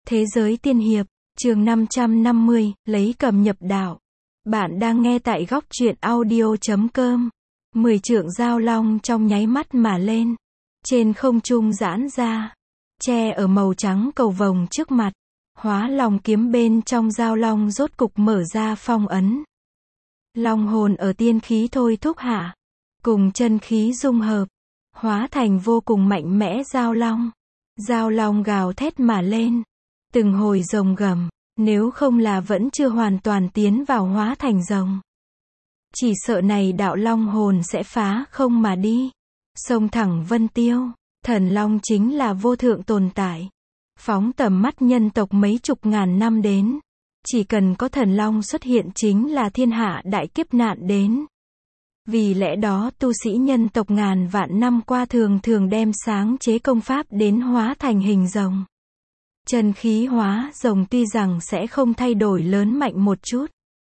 Thế giới tiên hiệp, chương 550, lấy cầm nhập đạo. Bạn đang nghe tại góc truyện audio.com. 10 trượng giao long trong nháy mắt mà lên. Trên không trung giãn ra. Che ở màu trắng cầu vồng trước mặt. Hóa long kiếm bên trong giao long rốt cục mở ra phong ấn. Long hồn ở tiên khí thôi thúc hạ. Cùng chân khí dung hợp. Hóa thành vô cùng mạnh mẽ giao long. Giao long gào thét mà lên. Từng hồi rồng gầm, nếu không là vẫn chưa hoàn toàn tiến vào hóa thành rồng. Chỉ sợ này đạo long hồn sẽ phá không mà đi. Xông thẳng vân tiêu, thần long chính là vô thượng tồn tại. Phóng tầm mắt nhân tộc mấy chục ngàn năm đến. Chỉ cần có thần long xuất hiện chính là thiên hạ đại kiếp nạn đến. Vì lẽ đó tu sĩ nhân tộc ngàn vạn năm qua thường đem sáng chế công pháp đến hóa thành hình rồng. Chân khí hóa rồng tuy rằng sẽ không thay đổi lớn mạnh một chút.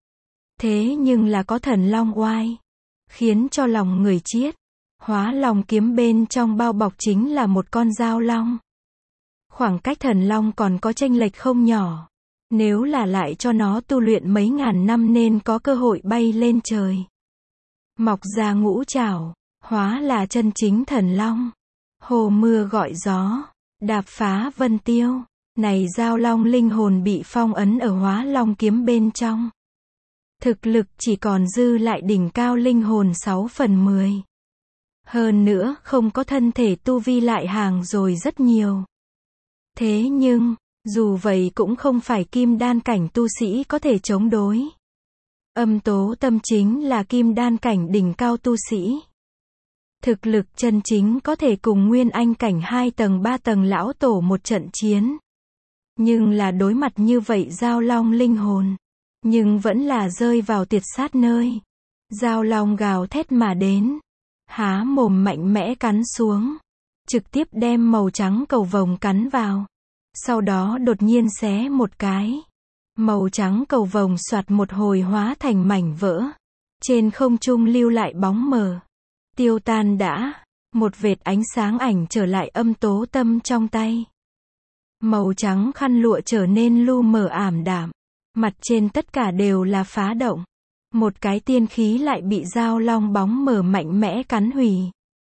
Thế nhưng là có thần long oai. Khiến cho lòng người chiết. Hóa long kiếm bên trong bao bọc chính là một con dao long. Khoảng cách thần long còn có chênh lệch không nhỏ. Nếu là lại cho nó tu luyện mấy ngàn năm nên có cơ hội bay lên trời. Mọc ra ngũ trảo, hóa là chân chính thần long. Hồ mưa gọi gió, đạp phá vân tiêu. Này giao long linh hồn bị phong ấn ở hóa long kiếm bên trong. Thực lực chỉ còn dư lại đỉnh cao linh hồn 6/10. Hơn nữa không có thân thể tu vi lại hàng rồi rất nhiều. Thế nhưng, dù vậy cũng không phải kim đan cảnh tu sĩ có thể chống đối. Âm tố tâm chính là kim đan cảnh đỉnh cao tu sĩ. Thực lực chân chính có thể cùng nguyên anh cảnh 2 tầng 3 tầng lão tổ một trận chiến. Nhưng là đối mặt như vậy giao long linh hồn. Nhưng vẫn là rơi vào tuyệt sát nơi. Giao long gào thét mà đến. Há mồm mạnh mẽ cắn xuống. Trực tiếp đem màu trắng cầu vồng cắn vào. Sau đó đột nhiên xé một cái. Màu trắng cầu vồng soạt một hồi hóa thành mảnh vỡ. Trên không trung lưu lại bóng mờ. Tiêu tan đã. Một vệt ánh sáng ảnh trở lại âm tố tâm trong tay. Màu trắng khăn lụa trở nên lu mờ ảm đạm. Mặt trên tất cả đều là phá động. Một cái tiên khí lại bị giao long bóng mờ mạnh mẽ cắn hủy.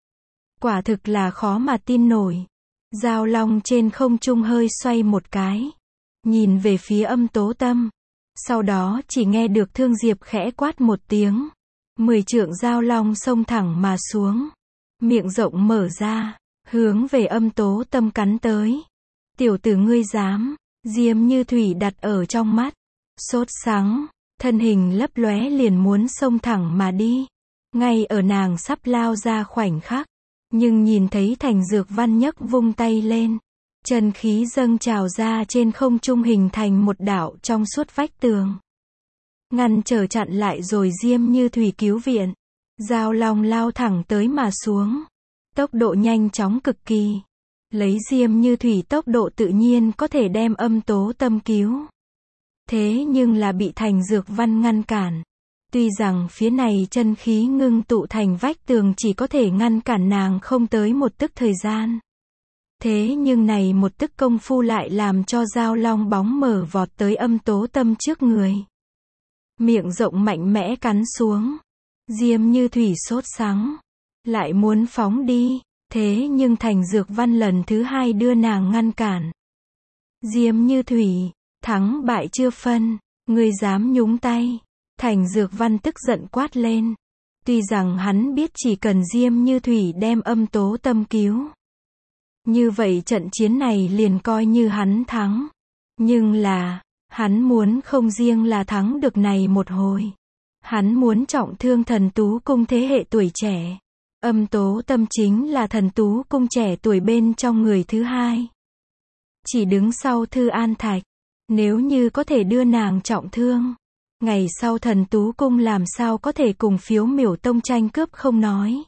Quả thực là khó mà tin nổi. Giao long trên không trung hơi xoay một cái. Nhìn về phía âm tố tâm. Sau đó chỉ nghe được Thương Diệp khẽ quát một tiếng. 10 trượng giao long xông thẳng mà xuống. Miệng rộng mở ra. Hướng về âm tố tâm cắn tới. Tiểu tử ngươi dám. Diêm Như Thủy đặt ở trong mắt. Sốt sắng. Thân hình lấp lóe liền muốn xông thẳng mà đi. Ngay ở nàng sắp lao ra khoảnh khắc. Nhưng nhìn thấy Thành Dược Văn nhấc vung tay lên. Chân khí dâng trào ra trên không trung hình thành một đạo trong suốt vách tường. Ngăn trở chặn lại rồi Diêm Như Thủy cứu viện. Giao long lao thẳng tới mà xuống. Tốc độ nhanh chóng cực kỳ. Lấy Diêm Như Thủy tốc độ tự nhiên có thể đem âm tố tâm cứu. Thế nhưng là bị Thành Dược Văn ngăn cản. Tuy rằng phía này chân khí ngưng tụ thành vách tường chỉ có thể ngăn cản nàng không tới một tức thời gian. Thế nhưng này một tức công phu lại làm cho giao long bóng mở vọt tới âm tố tâm trước người. Miệng rộng mạnh mẽ cắn xuống. Diêm Như Thủy sốt sắng. Lại muốn phóng đi. Thế nhưng Thành Dược Văn lần thứ 2 đưa nàng ngăn cản. Diêm Như Thủy, thắng bại chưa phân. Ngươi dám nhúng tay. Thành Dược Văn tức giận quát lên. Tuy rằng hắn biết chỉ cần Diêm Như Thủy đem âm tố tâm cứu. Như vậy trận chiến này liền coi như hắn thắng. Nhưng là, hắn muốn không riêng là thắng được này một hồi. Hắn muốn trọng thương Thần Tú Cung thế hệ tuổi trẻ. Âm tố tâm chính là Thần Tú Cung trẻ tuổi bên trong người thứ 2. Chỉ đứng sau Thư An Thạch. Nếu như có thể đưa nàng trọng thương. Ngày sau Thần Tú Cung làm sao có thể cùng Phiếu Miểu Tông tranh cướp không nói.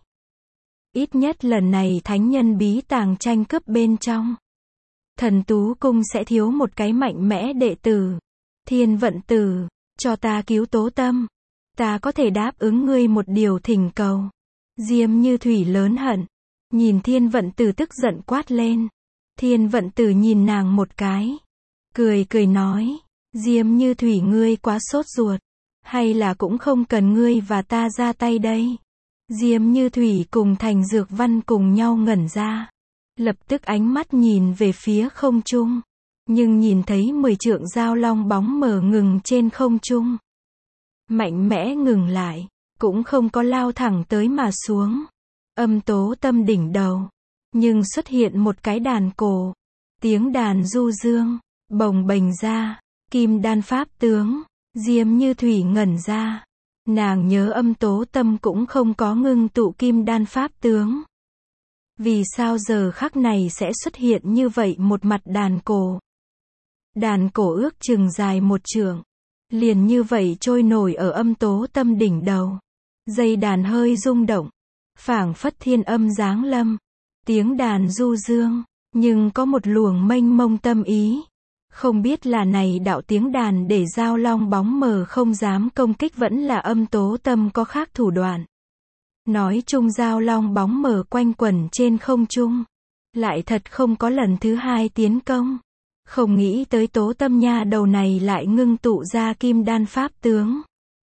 Ít nhất lần này thánh nhân bí tàng tranh cướp bên trong. Thần Tú Cung sẽ thiếu một cái mạnh mẽ đệ tử. Thiên Vận Tử, cho ta cứu tố tâm. Ta có thể đáp ứng ngươi một điều thỉnh cầu. Diêm Như Thủy lớn hận. Nhìn Thiên Vận Tử tức giận quát lên. Thiên Vận Tử nhìn nàng một cái. cười cười nói, Diêm Như Thủy ngươi quá sốt ruột, hay là cũng không cần ngươi và ta ra tay đây. Diêm Như Thủy cùng Thành Dược Văn cùng nhau ngẩn ra, lập tức ánh mắt nhìn về phía không trung, nhưng nhìn thấy 10 trượng dao long bóng mờ ngừng trên không trung. Mạnh mẽ ngừng lại, cũng không có lao thẳng tới mà xuống. Âm Tố Tâm đỉnh đầu, nhưng xuất hiện một cái đàn cổ, tiếng đàn du dương, bồng bềnh ra, kim đan pháp tướng. Diêm Như Thủy ngẩn ra, nàng nhớ Âm Tố Tâm cũng không có ngưng tụ kim đan pháp tướng. Vì sao giờ khắc này sẽ xuất hiện như vậy một mặt đàn cổ? Đàn cổ ước chừng dài 1 trượng, liền như vậy trôi nổi ở Âm Tố Tâm đỉnh đầu. Dây đàn hơi rung động, phảng phất thiên âm giáng lâm, tiếng đàn du dương, nhưng có một luồng mênh mông tâm ý. Không biết là này đạo tiếng đàn để dao long bóng mờ không dám công kích vẫn là Âm Tố Tâm có khác thủ đoạn. Nói chung dao long bóng mờ quanh quẩn trên không trung, lại thật không có lần thứ hai tiến công. Không nghĩ tới Tố Tâm nha đầu này lại ngưng tụ ra kim đan pháp tướng.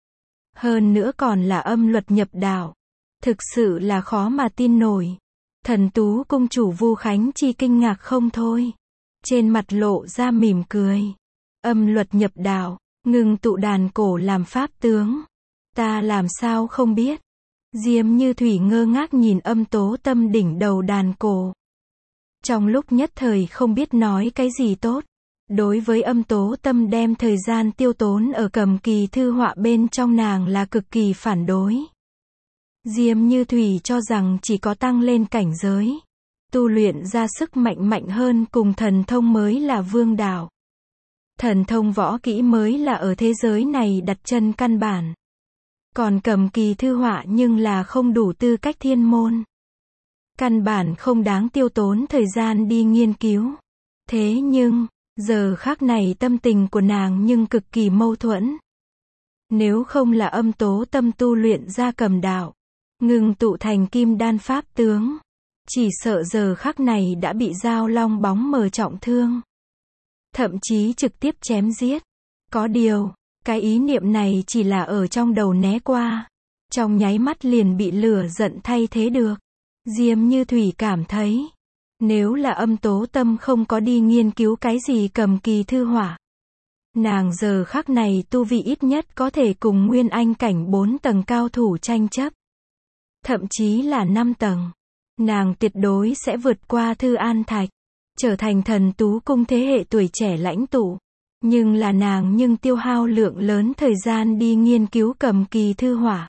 Hơn nữa còn là âm luật nhập đạo. Thực sự là khó mà tin nổi. Thần Tú cung chủ Vu Khánh Chi kinh ngạc không thôi. Trên mặt lộ ra mỉm cười. Âm luật nhập đạo, ngưng tụ đàn cổ làm pháp tướng. Ta làm sao không biết. Diêm Như Thủy ngơ ngác nhìn Âm Tố Tâm đỉnh đầu đàn cổ. Trong lúc nhất thời không biết nói cái gì tốt. Đối với Âm Tố Tâm đem thời gian tiêu tốn ở Cầm Kỳ thư họa bên trong nàng là cực kỳ phản đối. Diêm Như Thủy cho rằng chỉ có tăng lên cảnh giới, tu luyện ra sức mạnh mạnh hơn cùng thần thông mới là vương đạo. Thần thông võ kỹ mới là ở thế giới này đặt chân căn bản. Còn Cầm Kỳ thư họa nhưng là không đủ tư cách thiên môn. Căn bản không đáng tiêu tốn thời gian đi nghiên cứu. Thế nhưng, giờ khắc này tâm tình của nàng nhưng cực kỳ mâu thuẫn. Nếu không là Âm Tố Tâm tu luyện ra cầm đạo, ngưng tụ thành kim đan pháp tướng, chỉ sợ giờ khắc này đã bị dao long bóng mờ trọng thương. Thậm chí trực tiếp chém giết. Có điều, cái ý niệm này chỉ là ở trong đầu né qua. Trong nháy mắt liền bị lửa giận thay thế được. Diêm Như Thủy cảm thấy, nếu là Âm Tố Tâm không có đi nghiên cứu cái gì Cầm Kỳ thư họa, nàng giờ khắc này tu vi ít nhất có thể cùng Nguyên Anh cảnh 4 tầng cao thủ tranh chấp. Thậm chí là 5 tầng. Nàng tuyệt đối sẽ vượt qua Thư An Thạch, trở thành Thần Tú cung thế hệ tuổi trẻ lãnh tụ. Nhưng là nàng nhưng tiêu hao lượng lớn thời gian đi nghiên cứu Cầm Kỳ thư họa.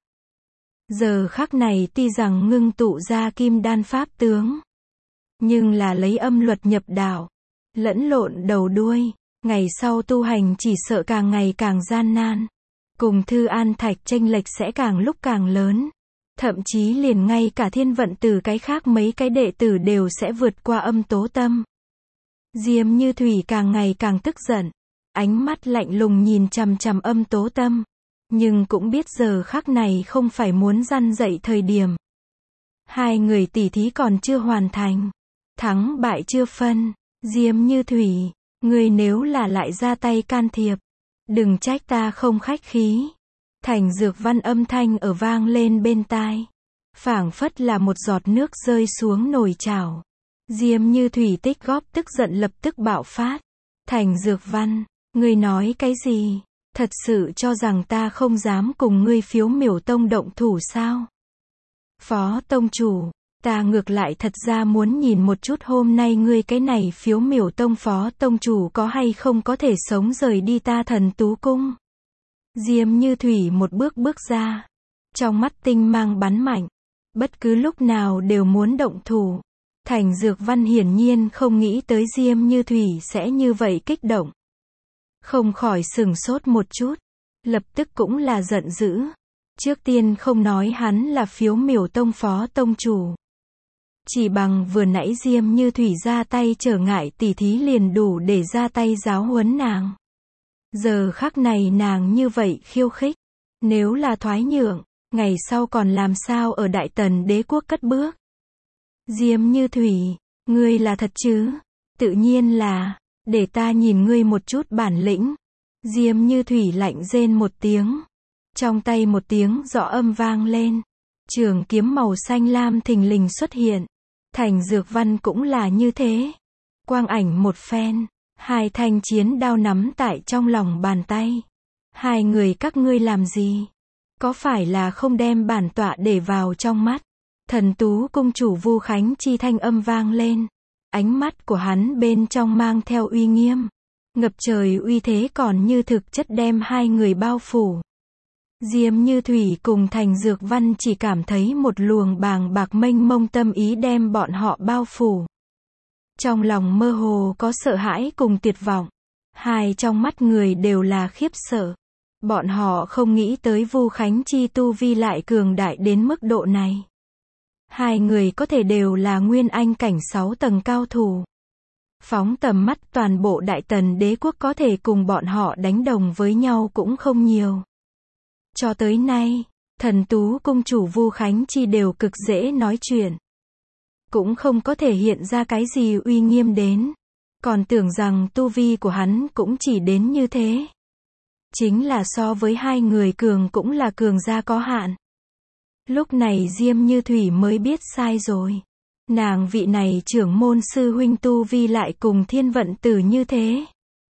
Giờ khắc này tuy rằng ngưng tụ ra kim đan pháp tướng, nhưng là lấy âm luật nhập đạo, lẫn lộn đầu đuôi, ngày sau tu hành chỉ sợ càng ngày càng gian nan. Cùng Thư An Thạch chênh lệch sẽ càng lúc càng lớn. Thậm chí liền ngay cả Thiên Vận Tử cái khác mấy cái đệ tử đều sẽ vượt qua Âm Tố Tâm. Diêm Như Thủy càng ngày càng tức giận, ánh mắt lạnh lùng nhìn chằm chằm Âm Tố Tâm, nhưng cũng biết giờ khắc này không phải muốn răn dạy thời điểm. Hai người tỉ thí còn chưa hoàn thành, thắng bại chưa phân. Diêm Như Thủy, ngươi nếu là lại ra tay can thiệp, đừng trách ta không khách khí. Thành Dược Văn âm thanh ở vang lên bên tai, phảng phất là một giọt nước rơi xuống nồi chảo. Diêm Như Thủy tích góp tức giận lập tức bạo phát. Thành Dược Văn, ngươi nói cái gì? Thật sự cho rằng ta không dám cùng ngươi Phiếu Miểu Tông động thủ sao? Phó tông chủ, ta ngược lại thật ra muốn nhìn một chút hôm nay ngươi cái này Phiếu Miểu Tông phó tông chủ có hay không có thể sống rời đi ta Thần Tú cung. Diêm Như Thủy một bước bước ra, trong mắt tinh mang bắn mạnh, bất cứ lúc nào đều muốn động thủ. Thành Dược Văn hiển nhiên không nghĩ tới Diêm Như Thủy sẽ như vậy kích động. Không khỏi sửng sốt một chút, lập tức cũng là giận dữ. Trước tiên không nói hắn là Phiếu Miểu Tông phó tông chủ. Chỉ bằng vừa nãy Diêm Như Thủy ra tay trở ngại tỉ thí liền đủ để ra tay giáo huấn nàng. Giờ khắc này nàng như vậy khiêu khích, nếu là thoái nhượng, ngày sau còn làm sao ở Đại Tần đế quốc cất bước. Diêm Như Thủy, ngươi là thật chứ? Tự nhiên là, Để ta nhìn ngươi một chút bản lĩnh. Diêm Như Thủy lạnh rên một tiếng. Trong tay một tiếng rõ âm vang lên. Trường kiếm màu xanh lam thình lình xuất hiện. Thành Dược Văn cũng là như thế. Quang ảnh một phen. Hai thanh chiến đao nắm tại trong lòng bàn tay. Hai người các ngươi làm gì? Có phải là không đem bản tọa để vào trong mắt? Thần Tú cung chủ Vu Khánh Chi thanh âm vang lên. Ánh mắt của hắn bên trong mang theo uy nghiêm. Ngập trời uy thế còn như thực chất đem hai người bao phủ. Diêm Như Thủy cùng Thành Dược Văn chỉ cảm thấy một luồng bàng bạc mênh mông tâm ý đem bọn họ bao phủ. Trong lòng mơ hồ có sợ hãi cùng tuyệt vọng. Hai trong mắt người đều là khiếp sợ. Bọn họ không nghĩ tới Vu Khánh Chi tu vi lại cường đại đến mức độ này. Hai người có thể đều là nguyên anh cảnh 6 tầng cao thủ. Phóng tầm mắt toàn bộ Đại Tần đế quốc có thể cùng bọn họ đánh đồng với nhau cũng không nhiều. Cho tới nay, Thần Tú cung chủ Vu Khánh Chi đều cực dễ nói chuyện. Cũng không có thể hiện ra cái gì uy nghiêm đến. Còn tưởng rằng tu vi của hắn cũng chỉ đến như thế. Chính là so với hai người cường cũng là cường gia có hạn. Lúc này Diêm Như Thủy mới biết sai rồi. Nàng vị này trưởng môn sư huynh tu vi lại cùng Thiên Vận Tử như thế.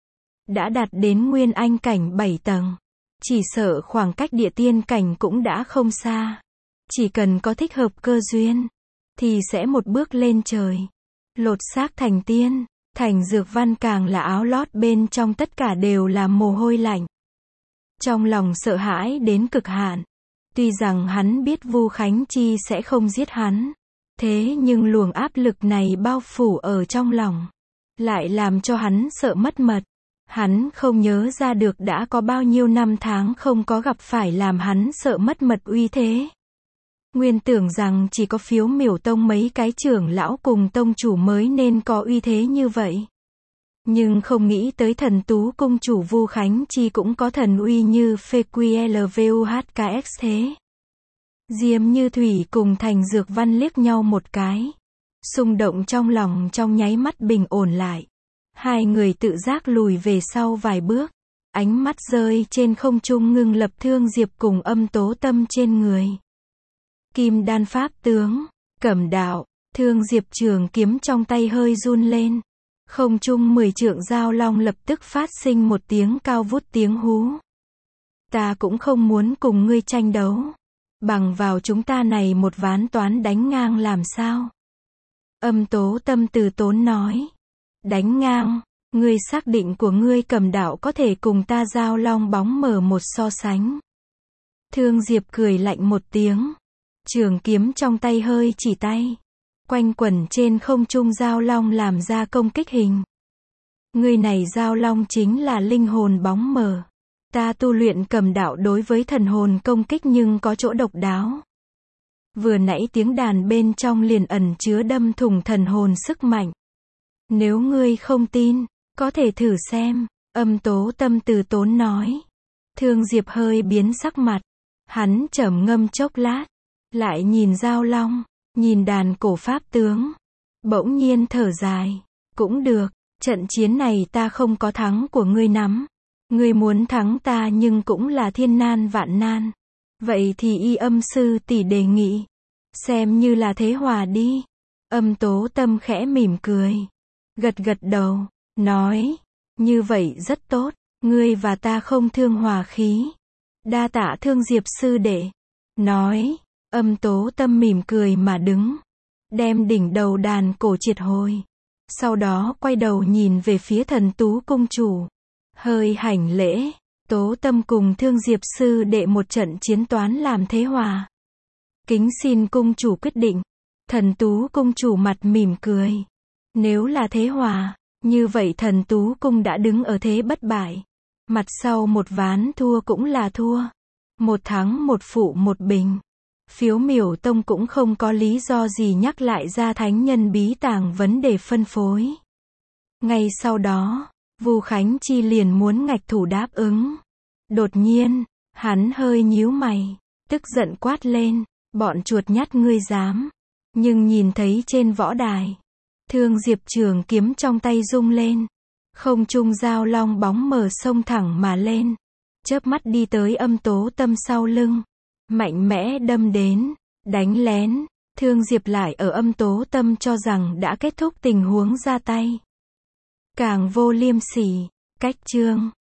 Đã đạt đến nguyên anh cảnh 7 tầng. Chỉ sợ khoảng cách địa tiên cảnh cũng đã không xa. Chỉ cần có thích hợp cơ duyên, thì sẽ một bước lên trời. Lột xác thành tiên. Thành Dược Văn càng là áo lót bên trong tất cả đều là mồ hôi lạnh. Trong lòng sợ hãi đến cực hạn. Tuy rằng hắn biết Vu Khánh Chi sẽ không giết hắn. Thế nhưng luồng áp lực này bao phủ ở trong lòng. Lại làm cho hắn sợ mất mật. Hắn không nhớ ra được đã có bao nhiêu năm tháng không có gặp phải làm hắn sợ mất mật uy thế. Nguyên tưởng rằng chỉ có Phiếu Miểu Tông mấy cái trưởng lão cùng tông chủ mới nên có uy thế như vậy. Nhưng không nghĩ tới Thần Tú cung chủ Vu Khánh Chi cũng có thần uy như FQLVUHKX thế. Diêm Như Thủy cùng Thành Dược Văn liếc nhau một cái. Xung động trong lòng trong nháy mắt bình ổn lại. Hai người tự giác lùi về sau vài bước. Ánh mắt rơi trên không trung ngưng lập Thương Diệp cùng Âm Tố Tâm trên người. Kim đan pháp tướng, Cẩm Đạo, Thương Diệp trường kiếm trong tay hơi run lên. Không trung 10 trượng giao long lập tức phát sinh một tiếng cao vút tiếng hú. Ta cũng không muốn cùng ngươi tranh đấu. Bằng vào chúng ta này một ván toán đánh ngang làm sao? Âm Tố Tâm từ tốn nói. Đánh ngang, ngươi xác định của ngươi Cẩm Đạo có thể cùng ta giao long bóng mở một so sánh. Thương Diệp cười lạnh một tiếng. Trường kiếm trong tay hơi chỉ tay. Quanh quẩn trên không trung giao long làm ra công kích hình. Người này giao long chính là linh hồn bóng mờ. Ta tu luyện Cẩm Đạo đối với thần hồn công kích nhưng có chỗ độc đáo. Vừa nãy tiếng đàn bên trong liền ẩn chứa đâm thủng thần hồn sức mạnh. Nếu ngươi không tin, có thể thử xem. Âm Tố Tâm từ tốn nói. Thương Diệp hơi biến sắc mặt. Hắn trầm ngâm chốc lát. Lại nhìn giao long, nhìn đàn cổ pháp tướng. Bỗng nhiên thở dài. Cũng được, trận chiến này ta không có thắng của ngươi nắm. Ngươi muốn thắng ta nhưng cũng là thiên nan vạn nan. Vậy thì Y Âm sư tỷ đề nghị. Xem như là thế hòa đi. Âm Tố Tâm khẽ mỉm cười. Gật gật đầu, nói. Như vậy rất tốt, ngươi và ta không thương hòa khí. Đa tạ Thương Diệp sư đệ. Nói. Âm Tố Tâm mỉm cười mà đứng. Đem đỉnh đầu đàn cổ triệt hồi. Sau đó quay đầu nhìn về phía Thần Tú cung chủ. Hơi hành lễ. Tố Tâm cùng Thương Diệp sư đệ một trận chiến toán làm thế hòa. Kính xin cung chủ quyết định. Thần Tú cung chủ mặt mỉm cười. Nếu là thế hòa, như vậy Thần Tú cung đã đứng ở thế bất bại. Mặt sau một ván thua cũng là thua. Một thắng một phụ một bình. Phiếu Miểu Tông cũng không có lý do gì nhắc lại ra thánh nhân bí tàng vấn đề phân phối. Ngay sau đó, Vu Khánh Chi liền muốn ngạch thủ đáp ứng. Đột nhiên, hắn hơi nhíu mày, tức giận quát lên, bọn chuột nhắt ngươi dám. Nhưng nhìn thấy trên võ đài, Thương Diệp trường kiếm trong tay rung lên. Không trung Giao Long bóng mờ xông thẳng mà lên. Chớp mắt đi tới Âm Tố Tâm sau lưng. Mạnh mẽ đâm đến. Đánh lén. Thương Diệp lại ở Âm Tố Tâm cho rằng đã kết thúc tình huống ra tay. Càng vô liêm sỉ. Cách chương.